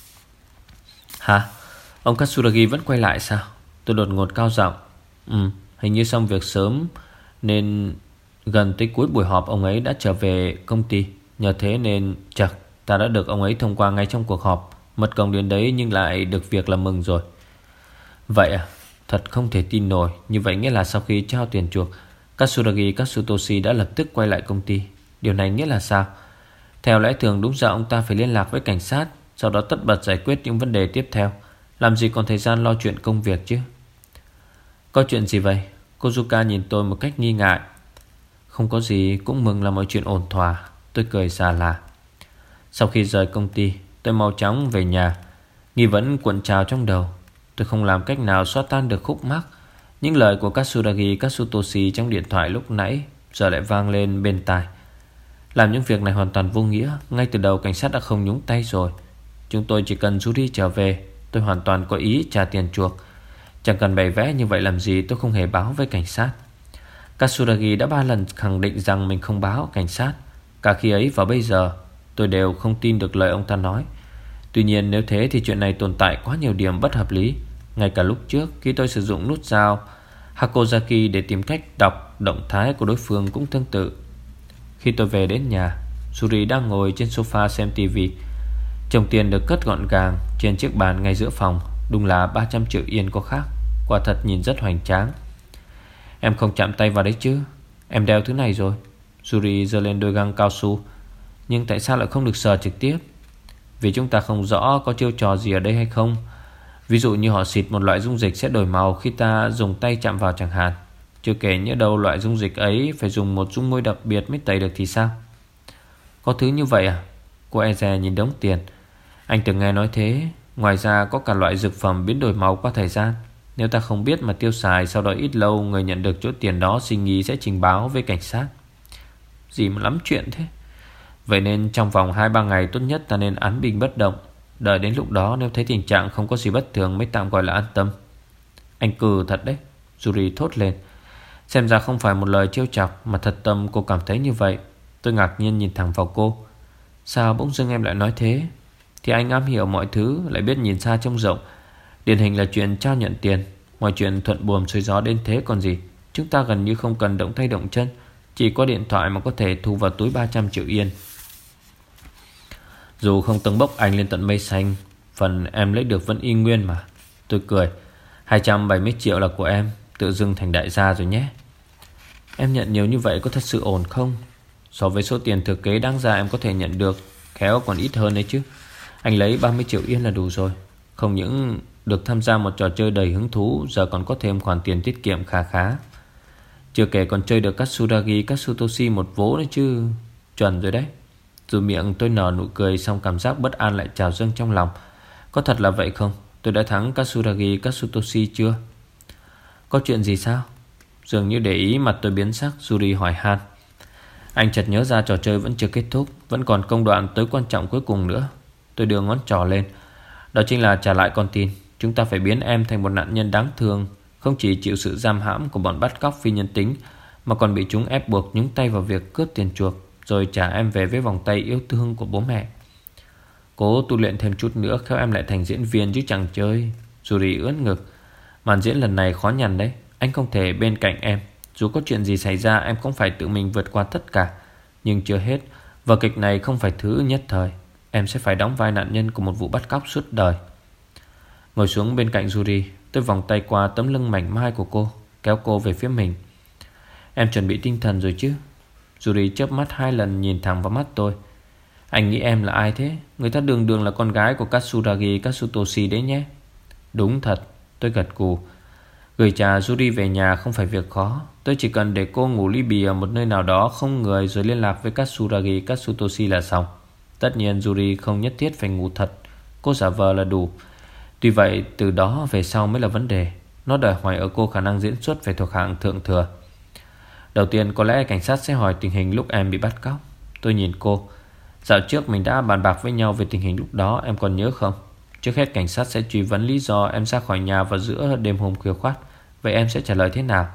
Hả? Ông Katsuragi vẫn quay lại sao? Tôi đột ngột cao giọng. Ừ, hình như xong việc sớm nên gần tới cuối buổi họp ông ấy đã trở về công ty. Nhờ thế nên chật, ta đã được ông ấy thông qua ngay trong cuộc họp. Mật công đến đấy nhưng lại được việc là mừng rồi. Vậy à? Thật không thể tin nổi. Như vậy nghĩa là sau khi trao tiền chuộc, Katsuragi Katsutoshi đã lập tức quay lại công ty. Điều này nghĩa là sao? Theo lẽ thường đúng ra ông ta phải liên lạc với cảnh sát, sau đó tất bật giải quyết những vấn đề tiếp theo. Làm gì còn thời gian lo chuyện công việc chứ? Có chuyện gì vậy? Kozuka nhìn tôi một cách nghi ngại. Không có gì, cũng mừng là mọi chuyện ổn thỏa. Tôi cười xà lạ. Sau khi rời công ty, tôi mau chóng về nhà. Nghi vấn cuộn trào trong đầu. Tôi không làm cách nào xóa tan được khúc mắc. Những lời của Katsuragi Katsutoshi trong điện thoại lúc nãy giờ lại vang lên bên tai. Làm những việc này hoàn toàn vô nghĩa. Ngay từ đầu cảnh sát đã không nhúng tay rồi. Chúng tôi chỉ cần Yuri trở về. Tôi hoàn toàn có ý trả tiền chuộc. Chẳng cần bày vẽ như vậy làm gì. Tôi không hề báo với cảnh sát. Katsuragi đã ba lần khẳng định rằng mình không báo cảnh sát. Cả khi ấy và bây giờ tôi đều không tin được lời ông ta nói. Tuy nhiên nếu thế thì chuyện này tồn tại quá nhiều điểm bất hợp lý. Ngay cả lúc trước khi tôi sử dụng nút dao Hakozaki để tìm cách đọc động thái của đối phương cũng tương tự. Khi tôi về đến nhà, Yuri đang ngồi trên sofa xem tivi. Chồng tiền được cất gọn gàng trên chiếc bàn ngay giữa phòng. Đúng là ba trăm triệu yên có khác. Quả thật nhìn rất hoành tráng. Em không chạm tay vào đấy chứ? Em đeo thứ này rồi. Yuri giơ lên đôi găng cao su. Nhưng tại sao lại không được sờ trực tiếp? Vì chúng ta không rõ có chiêu trò gì ở đây hay không. Ví dụ như họ xịt một loại dung dịch sẽ đổi màu khi ta dùng tay chạm vào chẳng hạn. Chưa kể nhỡ đâu loại dung dịch ấy phải dùng một dung môi đặc biệt mới tẩy được thì sao? Có thứ như vậy à? Cô Eze nhìn đống tiền. Anh từng nghe nói thế. Ngoài ra có cả loại dược phẩm biến đổi màu qua thời gian. Nếu ta không biết mà tiêu xài, sau đó ít lâu người nhận được chỗ tiền đó sinh nghi sẽ trình báo với cảnh sát. Gì mà lắm chuyện thế. Vậy nên trong vòng hai ba ngày tốt nhất ta nên án binh bất động. Đợi đến lúc đó nếu thấy tình trạng không có gì bất thường mới tạm gọi là an tâm. Anh cừ thật đấy, Yuri thốt lên. Xem ra không phải một lời trêu chọc, mà thật tâm cô cảm thấy như vậy. Tôi ngạc nhiên nhìn thẳng vào cô. Sao bỗng dưng em lại nói thế? Thì anh am hiểu mọi thứ, lại biết nhìn xa trông rộng. Điển hình là chuyện trao nhận tiền. Mọi chuyện thuận buồm xuôi gió đến thế còn gì. Chúng ta gần như không cần động tay động chân. Chỉ có điện thoại mà có thể thu vào túi ba trăm triệu yên. Dù không tâng bốc anh lên tận mây xanh, phần em lấy được vẫn y nguyên mà. Tôi cười. Hai trăm bảy mươi triệu là của em. Tự dưng thành đại gia rồi nhé. Em nhận nhiều như vậy có thật sự ổn không? So với số tiền thừa kế đáng ra em có thể nhận được, khéo còn ít hơn đấy chứ. Anh lấy ba mươi triệu yên là đủ rồi. Không những được tham gia một trò chơi đầy hứng thú, giờ còn có thêm khoản tiền tiết kiệm khá khá. Chưa kể còn chơi được Katsuragi Katsutoshi một vố nữa chứ. Chuẩn rồi đấy. Dù miệng tôi nở nụ cười, xong cảm giác bất an lại trào dâng trong lòng. Có thật là vậy không? Tôi đã thắng Katsuragi Katsutoshi chưa? Có chuyện gì sao? Dường như để ý mặt tôi biến sắc, Yuri hỏi han. Anh chợt nhớ ra trò chơi vẫn chưa kết thúc, vẫn còn công đoạn tới quan trọng cuối cùng nữa. Tôi đưa ngón trỏ lên. Đó chính là trả lại con tin. Chúng ta phải biến em thành một nạn nhân đáng thương, không chỉ chịu sự giam hãm của bọn bắt cóc phi nhân tính, mà còn bị chúng ép buộc nhúng tay vào việc cướp tiền chuộc, rồi trả em về với vòng tay yêu thương của bố mẹ. Cố tu luyện thêm chút nữa, khéo em lại thành diễn viên chứ chẳng chơi. Yuri ướn ngực. Màn diễn lần này khó nhằn đấy. Anh không thể bên cạnh em. Dù có chuyện gì xảy ra, em cũng phải tự mình vượt qua tất cả. Nhưng chưa hết, vở kịch này không phải thứ nhất thời. Em sẽ phải đóng vai nạn nhân của một vụ bắt cóc suốt đời. Ngồi xuống bên cạnh Yuri, tôi vòng tay qua tấm lưng mảnh mai của cô, kéo cô về phía mình. Em chuẩn bị tinh thần rồi chứ? Yuri chớp mắt hai lần nhìn thẳng vào mắt tôi. Anh nghĩ em là ai thế? Người ta đường đường là con gái của Katsuragi Katsutoshi đấy nhé. Đúng thật, tôi gật gù. Gửi cha Yuri về nhà không phải việc khó. Tôi chỉ cần để cô ngủ ly bì ở một nơi nào đó không người, rồi liên lạc với Katsuragi Katsutoshi là xong. Tất nhiên Yuri không nhất thiết phải ngủ thật. Cô giả vờ là đủ. Tuy vậy từ đó về sau mới là vấn đề. Nó đòi hỏi ở cô khả năng diễn xuất phải thuộc hạng thượng thừa. Đầu tiên có lẽ cảnh sát sẽ hỏi tình hình lúc em bị bắt cóc. Tôi nhìn cô. Dạo trước mình đã bàn bạc với nhau về tình hình lúc đó, em còn nhớ không? Trước hết cảnh sát sẽ truy vấn lý do em ra khỏi nhà vào giữa đêm hôm khuya khoắt. Vậy em sẽ trả lời thế nào?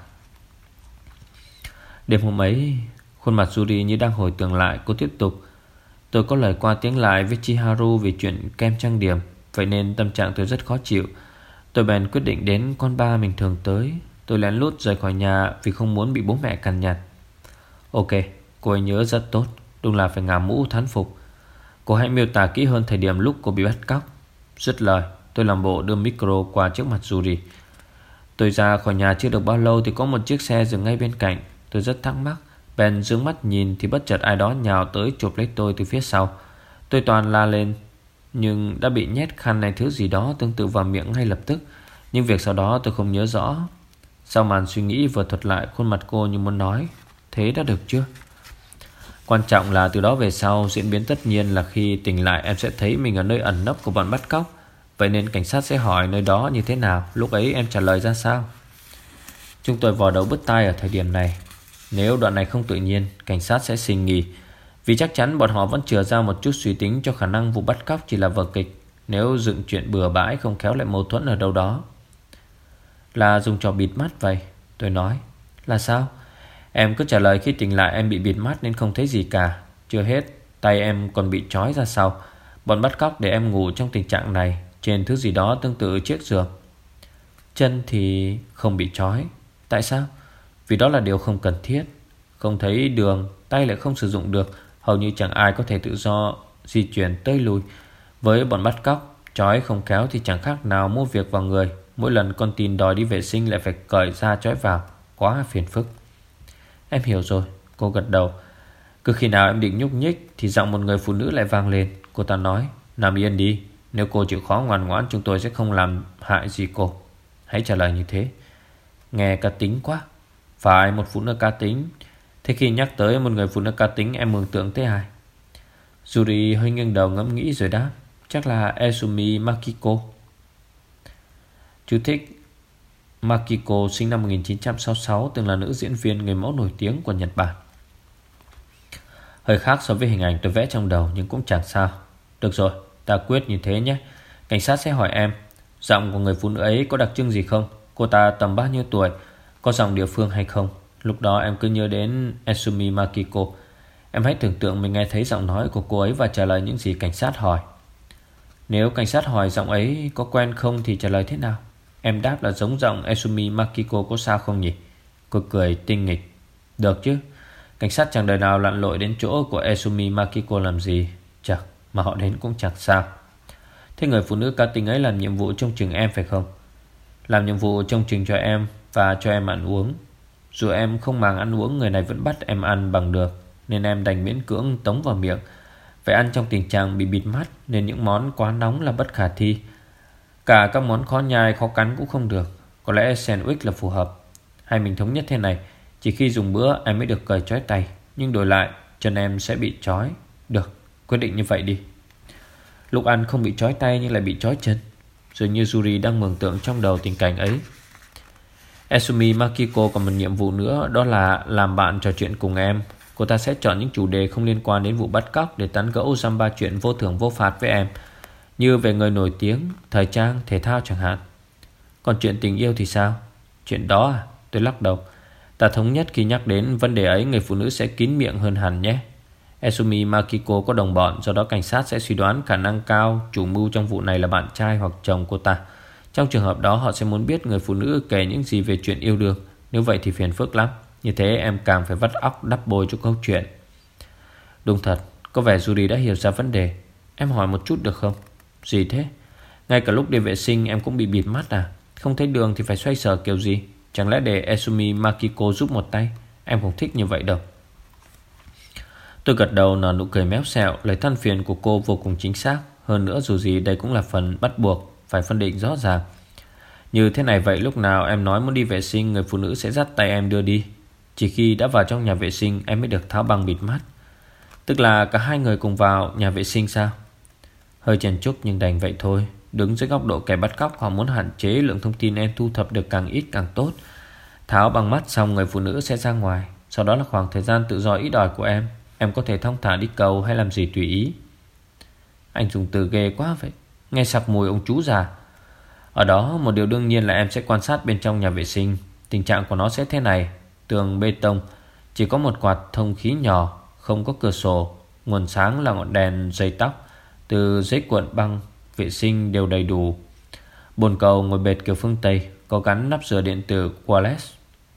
Đêm hôm ấy, khuôn mặt Yuri như đang hồi tưởng lại. Cô tiếp tục. Tôi có lời qua tiếng lại với Chiharu về chuyện kem trang điểm. Vậy nên tâm trạng tôi rất khó chịu. Tôi bèn quyết định đến quán bar mình thường tới. Tôi lén lút rời khỏi nhà vì không muốn bị bố mẹ cằn nhằn. Ok, cô ấy nhớ rất tốt. Đúng là phải ngả mũ thán phục. Cô hãy miêu tả kỹ hơn thời điểm lúc cô bị bắt cóc. Dứt lời, tôi làm bộ đưa micro qua trước mặt Yuri. Tôi ra khỏi nhà chưa được bao lâu thì có một chiếc xe dừng ngay bên cạnh. Tôi rất thắc mắc, bèn dương mắt nhìn thì bất chợt ai đó nhào tới chụp lấy tôi từ phía sau. Tôi toàn la lên, nhưng đã bị nhét khăn này thứ gì đó tương tự vào miệng ngay lập tức. Nhưng việc sau đó tôi không nhớ rõ. Sau màn suy nghĩ vừa thuật lại, khuôn mặt cô như muốn nói, thế đã được chưa? Quan trọng là từ đó về sau, diễn biến tất nhiên là khi tỉnh lại em sẽ thấy mình ở nơi ẩn nấp của bọn bắt cóc. Vậy nên cảnh sát sẽ hỏi nơi đó như thế nào, lúc ấy em trả lời ra sao? Chúng tôi vò đầu bứt tai ở thời điểm này. Nếu đoạn này không tự nhiên, cảnh sát sẽ xin nghỉ. Vì chắc chắn bọn họ vẫn chừa ra một chút suy tính cho khả năng vụ bắt cóc chỉ là vở kịch. Nếu dựng chuyện bừa bãi không khéo lại mâu thuẫn ở đâu đó. Là dùng trò bịt mắt vậy. Tôi nói. Là sao? Em cứ trả lời khi tỉnh lại em bị bịt mắt nên không thấy gì cả. Chưa hết, tay em còn bị trói ra sau. Bọn bắt cóc để em ngủ trong tình trạng này, trên thứ gì đó tương tự chiếc giường. Chân thì không bị trói. Tại sao? Vì đó là điều không cần thiết. Không thấy đường, tay lại không sử dụng được. Hầu như chẳng ai có thể tự do di chuyển tới lui. Với bọn bắt cóc, Chói không kéo thì chẳng khác nào mua việc vào người. Mỗi lần con tin đòi đi vệ sinh lại phải cởi ra chói vào, quá phiền phức. Em hiểu rồi, cô gật đầu. Cứ khi nào em định nhúc nhích thì giọng một người phụ nữ lại vang lên. Cô ta nói, nằm yên đi. Nếu cô chịu khó ngoan ngoãn, chúng tôi sẽ không làm hại gì cô. Hãy trả lời như thế. Nghe cá tính quá. Phải, một phụ nữ cá tính. Thế khi nhắc tới một người phụ nữ cá tính, em mường tượng tới ai? Yuri hơi nghiêng đầu ngẫm nghĩ rồi đáp, chắc là Esumi Makiko. Chú thích: Makiko sinh năm một nghìn chín trăm sáu mươi sáu, từng là nữ diễn viên người mẫu nổi tiếng của Nhật Bản. Hơi khác so với hình ảnh tôi vẽ trong đầu, nhưng cũng chẳng sao. Được rồi, ta quyết như thế nhé. Cảnh sát sẽ hỏi em, giọng của người phụ nữ ấy có đặc trưng gì không? Cô ta tầm bao nhiêu tuổi? Có giọng địa phương hay không? Lúc đó em cứ nhớ đến Esumi Makiko. Em hãy tưởng tượng mình nghe thấy giọng nói của cô ấy và trả lời những gì cảnh sát hỏi. Nếu cảnh sát hỏi giọng ấy có quen không thì trả lời thế nào? Em đáp là giống giọng Esumi Makiko, có sao không nhỉ? Cô cười tinh nghịch. Được chứ. Cảnh sát chẳng đời nào lặn lội đến chỗ của Esumi Makiko làm gì. Chắc mà họ đến cũng chẳng sao. Thế người phụ nữ cá tính ấy làm nhiệm vụ trông chừng em phải không? Làm nhiệm vụ trông chừng cho em và cho em ăn uống. Dù em không màng ăn uống, người này vẫn bắt em ăn bằng được, nên em đành miễn cưỡng tống vào miệng. Phải ăn trong tình trạng bị bịt mắt, nên những món quá nóng là bất khả thi. Cả các món khó nhai khó cắn cũng không được. Có lẽ sandwich là phù hợp. Hay mình thống nhất thế này, chỉ khi dùng bữa em mới được cởi trói tay, nhưng đổi lại chân em sẽ bị trói. Được, quyết định như vậy đi. Lúc ăn không bị trói tay nhưng lại bị trói chân. Dường như Yuri đang mường tượng trong đầu tình cảnh ấy. Esumi Makiko còn một nhiệm vụ nữa, đó là làm bạn trò chuyện cùng em. Cô ta sẽ chọn những chủ đề không liên quan đến vụ bắt cóc để tán gẫu dăm ba chuyện vô thưởng vô phạt với em, như về người nổi tiếng, thời trang, thể thao chẳng hạn. Còn chuyện tình yêu thì sao? Chuyện đó à? Tôi lắc đầu. Ta thống nhất khi nhắc đến vấn đề ấy, người phụ nữ sẽ kín miệng hơn hẳn nhé. Esumi Makiko có đồng bọn, do đó cảnh sát sẽ suy đoán khả năng cao chủ mưu trong vụ này là bạn trai hoặc chồng cô ta. Trong trường hợp đó họ sẽ muốn biết người phụ nữ kể những gì về chuyện yêu đương. Nếu vậy thì phiền phức lắm. Như thế em càng phải vắt óc đắp bồi cho câu chuyện. Đúng thật, có vẻ Yuri đã hiểu ra vấn đề. Em hỏi một chút được không? Gì thế? Ngay cả lúc đi vệ sinh em cũng bị bịt mắt à? Không thấy đường thì phải xoay sở kiểu gì? Chẳng lẽ để Esumi Makiko giúp một tay? Em không thích như vậy đâu. Tôi gật đầu nở nụ cười méo xẹo. Lời than phiền của cô vô cùng chính xác. Hơn nữa dù gì đây cũng là phần bắt buộc, phải phân định rõ ràng. Như thế này vậy, lúc nào em nói muốn đi vệ sinh, người phụ nữ sẽ dắt tay em đưa đi. Chỉ khi đã vào trong nhà vệ sinh em mới được tháo băng bịt mắt. Tức là cả hai người cùng vào nhà vệ sinh sao? Hơi chèn chúc nhưng đành vậy thôi. Đứng dưới góc độ kẻ bắt cóc, họ muốn hạn chế lượng thông tin em thu thập được càng ít càng tốt. Tháo băng mắt xong, người phụ nữ sẽ ra ngoài. Sau đó là khoảng thời gian tự do ít ỏi của em. Em có thể thong thả đi cầu hay làm gì tùy ý. Anh dùng từ ghê quá vậy, nghe sặc mùi ông chú già. Ở đó một điều đương nhiên là em sẽ quan sát bên trong nhà vệ sinh. Tình trạng của nó sẽ thế này. Tường bê tông, chỉ có một quạt thông khí nhỏ, không có cửa sổ. Nguồn sáng là ngọn đèn dây tóc, từ giấy cuộn băng vệ sinh đều đầy đủ. Bồn cầu ngồi bệt kiểu phương Tây, có gắn nắp rửa điện tử wireless.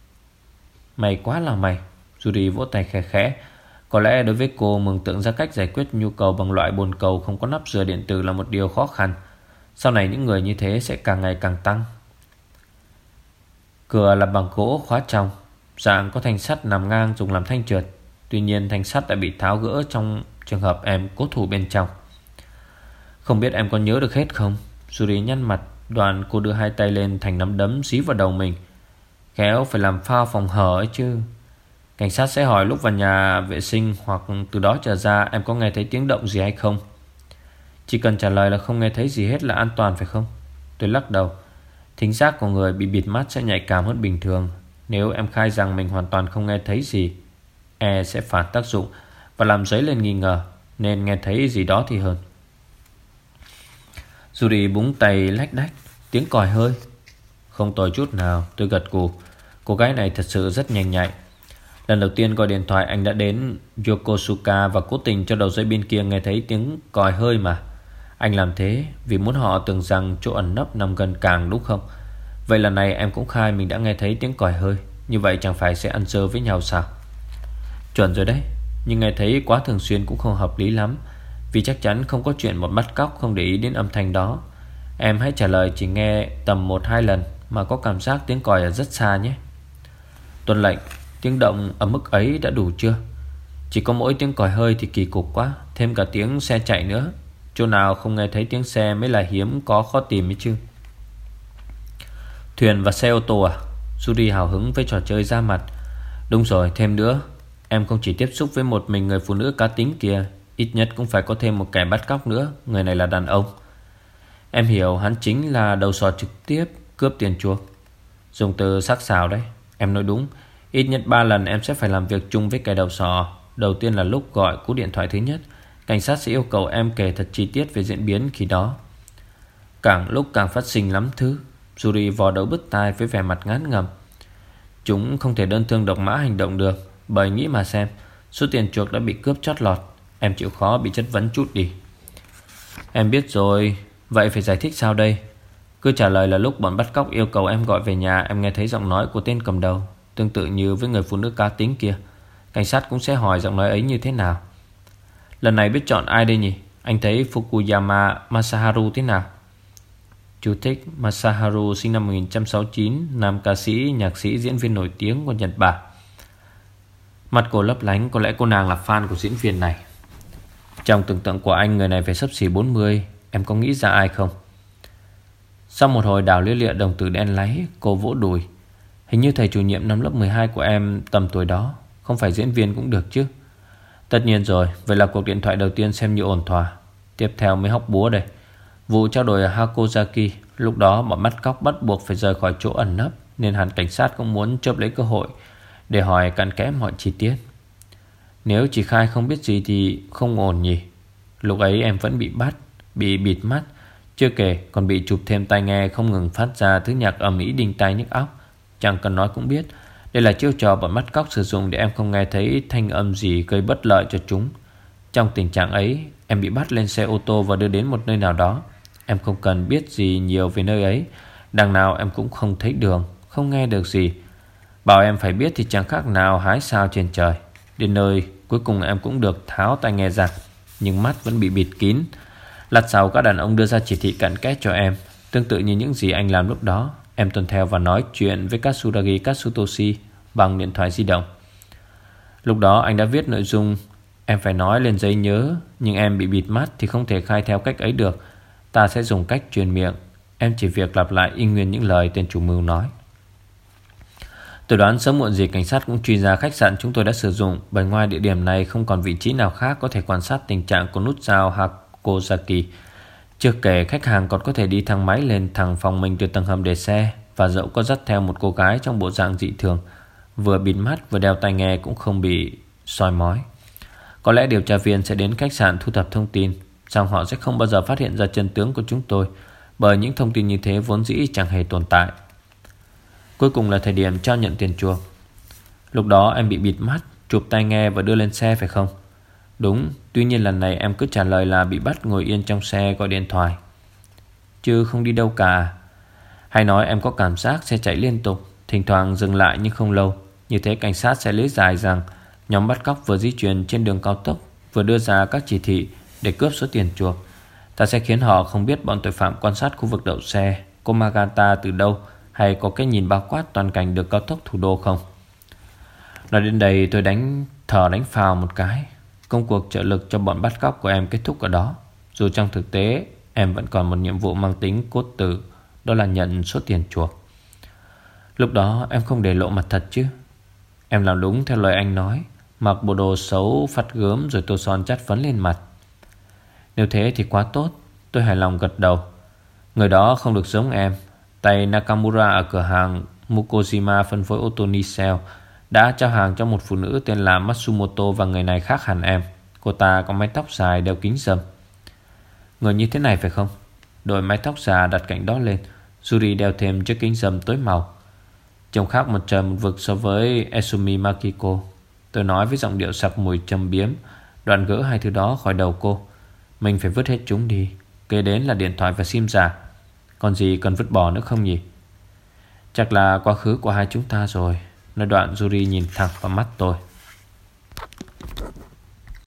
Mày quá là mày. Yuri vỗ tay khẽ khẽ. Có lẽ đối với cô, mường tượng ra cách giải quyết nhu cầu bằng loại bồn cầu không có nắp rửa điện tử là một điều khó khăn. Sau này những người như thế sẽ càng ngày càng tăng. Cửa là bằng gỗ khóa trong, dạng có thanh sắt nằm ngang dùng làm thanh trượt. Tuy nhiên thanh sắt đã bị tháo gỡ trong trường hợp em cố thủ bên trong. Không biết em có nhớ được hết không? Yuri nhăn mặt. Đoàn cô đưa hai tay lên thành nắm đấm dí vào đầu mình. Khéo phải làm phao phòng hở ấy chứ. Cảnh sát sẽ hỏi lúc vào nhà vệ sinh hoặc từ đó trở ra em có nghe thấy tiếng động gì hay không. Chỉ cần trả lời là không nghe thấy gì hết là an toàn phải không? Tôi lắc đầu. Thính giác của người bị bịt mắt sẽ nhạy cảm hơn bình thường. Nếu em khai rằng mình hoàn toàn không nghe thấy gì, e sẽ phản tác dụng và làm dấy lên nghi ngờ, nên nghe thấy gì đó thì hơn. Yuri búng tay lách đách. Tiếng còi hơi. Không tồi chút nào. Tôi gật gù. Cô gái này thật sự rất nhanh nhạy. Lần đầu tiên gọi điện thoại anh đã đến Yokosuka và cố tình cho đầu dây bên kia nghe thấy tiếng còi hơi mà. Anh làm thế vì muốn họ tưởng rằng chỗ ẩn nấp nằm gần càng, đúng không? Vậy lần này em cũng khai mình đã nghe thấy tiếng còi hơi. Như vậy chẳng phải sẽ ăn dơ với nhau sao? Chuẩn rồi đấy. Nhưng nghe thấy quá thường xuyên cũng không hợp lý lắm, vì chắc chắn không có chuyện một bắt cóc không để ý đến âm thanh đó. Em hãy trả lời chỉ nghe tầm một hai lần mà có cảm giác tiếng còi ở rất xa nhé. Tuân lệnh. Tiếng động ở mức ấy đã đủ chưa? Chỉ có mỗi tiếng còi hơi thì kỳ cục quá, thêm cả tiếng xe chạy nữa. Chỗ nào không nghe thấy tiếng xe mới là hiếm có, khó tìm ấy chứ. Thuyền và xe ô tô à? Yuri hào hứng với trò chơi ra mặt. Đúng rồi, thêm nữa. Em không chỉ tiếp xúc với một mình người phụ nữ cá tính kia, ít nhất cũng phải có thêm một kẻ bắt cóc nữa. Người này là đàn ông. Em hiểu, hắn chính là đầu sò trực tiếp cướp tiền chuộc. Dùng từ sắc sảo đấy. Em nói đúng. Ít nhất ba lần em sẽ phải làm việc chung với kẻ đầu sò. Đầu tiên là lúc gọi cú điện thoại thứ nhất, cảnh sát sẽ yêu cầu em kể thật chi tiết về diễn biến khi đó. Càng lúc càng phát sinh lắm thứ. Yuri vò đầu bứt tai với vẻ mặt ngán ngẩm. Chúng không thể đơn thương độc mã hành động được. Bởi nghĩ mà xem, số tiền chuộc đã bị cướp chót lọt. Em chịu khó bị chất vấn chút đi. Em biết rồi. Vậy phải giải thích sao đây? Cứ trả lời là lúc bọn bắt cóc yêu cầu em gọi về nhà, em nghe thấy giọng nói của tên cầm đầu, tương tự như với người phụ nữ cá tính kia. Cảnh sát cũng sẽ hỏi giọng nói ấy như thế nào. Lần này biết chọn ai đây nhỉ? Anh thấy Fukuyama Masaharu thế nào? Chú thích: Masaharu sinh năm một nghìn chín trăm sáu mươi chín, nam ca sĩ, nhạc sĩ, diễn viên nổi tiếng của Nhật Bản. Mặt cô lấp lánh, có lẽ cô nàng là fan của diễn viên này. Trong tưởng tượng của anh, người này phải xấp xỉ bốn mươi. Em có nghĩ ra ai không? Sau một hồi đảo lia lịa đồng tử đen láy, cô vỗ đùi. Hình như thầy chủ nhiệm năm lớp mười hai của em tầm tuổi đó. Không phải diễn viên cũng được chứ? Tất nhiên rồi. Vậy là cuộc điện thoại đầu tiên xem như ổn thỏa. Tiếp theo mới hóc búa đây. Vụ trao đổi ở Hakozaki. Lúc đó bọn bắt cóc bắt buộc phải rời khỏi chỗ ẩn nấp, nên hẳn cảnh sát cũng muốn chớp lấy cơ hội để hỏi cặn kẽ mọi chi tiết. Nếu chỉ khai không biết gì thì không ổn nhỉ. Lúc ấy em vẫn bị bắt, bị bịt mắt. Chưa kể còn bị chụp thêm tai nghe không ngừng phát ra thứ nhạc ầm ĩ đinh tai nhức óc. Chẳng cần nói cũng biết đây là chiêu trò bọn bắt cóc sử dụng để em không nghe thấy thanh âm gì gây bất lợi cho chúng. Trong tình trạng ấy, em bị bắt lên xe ô tô và đưa đến một nơi nào đó. Em không cần biết gì nhiều về nơi ấy. Đằng nào em cũng không thấy đường, không nghe được gì. Bảo em phải biết thì chẳng khác nào hái sao trên trời. Đến nơi cuối cùng em cũng được tháo tai nghe ra, nhưng mắt vẫn bị bịt kín. Lát sau các đàn ông đưa ra chỉ thị cặn kẽ cho em, tương tự như những gì anh làm lúc đó. Em tuân theo và nói chuyện với Katsuragi Katsutoshi bằng điện thoại di động. Lúc đó anh đã viết nội dung em phải nói lên giấy nhớ, nhưng em bị bịt mắt thì không thể khai theo cách ấy được. Ta sẽ dùng cách truyền miệng. Em chỉ việc lặp lại y nguyên những lời tên chủ mưu nói. Tôi đoán sớm muộn gì cảnh sát cũng truy ra khách sạn chúng tôi đã sử dụng, bởi ngoài địa điểm này không còn vị trí nào khác có thể quan sát tình trạng của nút giao Hakozaki. Chưa kể khách hàng còn có thể đi thang máy lên thẳng phòng mình từ tầng hầm để xe, và dẫu có dắt theo một cô gái trong bộ dạng dị thường, vừa bịt mắt vừa đeo tai nghe cũng không bị soi mói. Có lẽ điều tra viên sẽ đến khách sạn thu thập thông tin, song họ sẽ không bao giờ phát hiện ra chân tướng của chúng tôi, bởi những thông tin như thế vốn dĩ chẳng hề tồn tại. Cuối cùng là thời điểm trao nhận tiền chuộc. Lúc đó em bị bịt mắt, chụp tai nghe và đưa lên xe phải không? Đúng. Tuy nhiên lần này em cứ trả lời là bị bắt ngồi yên trong xe gọi điện thoại, chứ không đi đâu cả. Hay nói em có cảm giác xe chạy liên tục, thỉnh thoảng dừng lại nhưng không lâu. Như thế cảnh sát sẽ lý giải rằng nhóm bắt cóc vừa di chuyển trên đường cao tốc, vừa đưa ra các chỉ thị để cướp số tiền chuộc. Ta sẽ khiến họ không biết bọn tội phạm quan sát khu vực đậu xe Komagata từ đâu, hay có cái nhìn bao quát toàn cảnh đường cao tốc thủ đô không. Nói đến đây tôi đánh thở đánh phào một cái. Công cuộc trợ lực cho bọn bắt cóc của em kết thúc ở đó. Dù trong thực tế em vẫn còn một nhiệm vụ mang tính cốt tử, đó là nhận số tiền chuộc. Lúc đó em không để lộ mặt thật chứ? Em làm đúng theo lời anh nói, mặc bộ đồ xấu phát gớm rồi tô son chát phấn lên mặt. Nếu thế thì quá tốt. Tôi hài lòng gật đầu. Người đó không được giống em. Tay Nakamura ở cửa hàng Mukojima phân phối ô tô Nissan đã trao hàng cho một phụ nữ tên là Matsumoto, và người này khác hẳn em. Cô ta có mái tóc dài, đeo kính râm. Người như thế này phải không? Đội mái tóc già đặt cạnh đó lên. Yuri đeo thêm chiếc kính râm tối màu, trông khác một trời một vực so với Esumi Makiko. Tôi nói với giọng điệu sặc mùi châm biếm, đoạn gỡ hai thứ đó khỏi đầu cô. Mình phải vứt hết chúng đi. Kế đến là điện thoại và sim giả. Còn gì cần vứt bỏ nữa không nhỉ? Chắc là quá khứ của hai chúng ta rồi. Nói đoạn Yuri nhìn thẳng vào mắt tôi.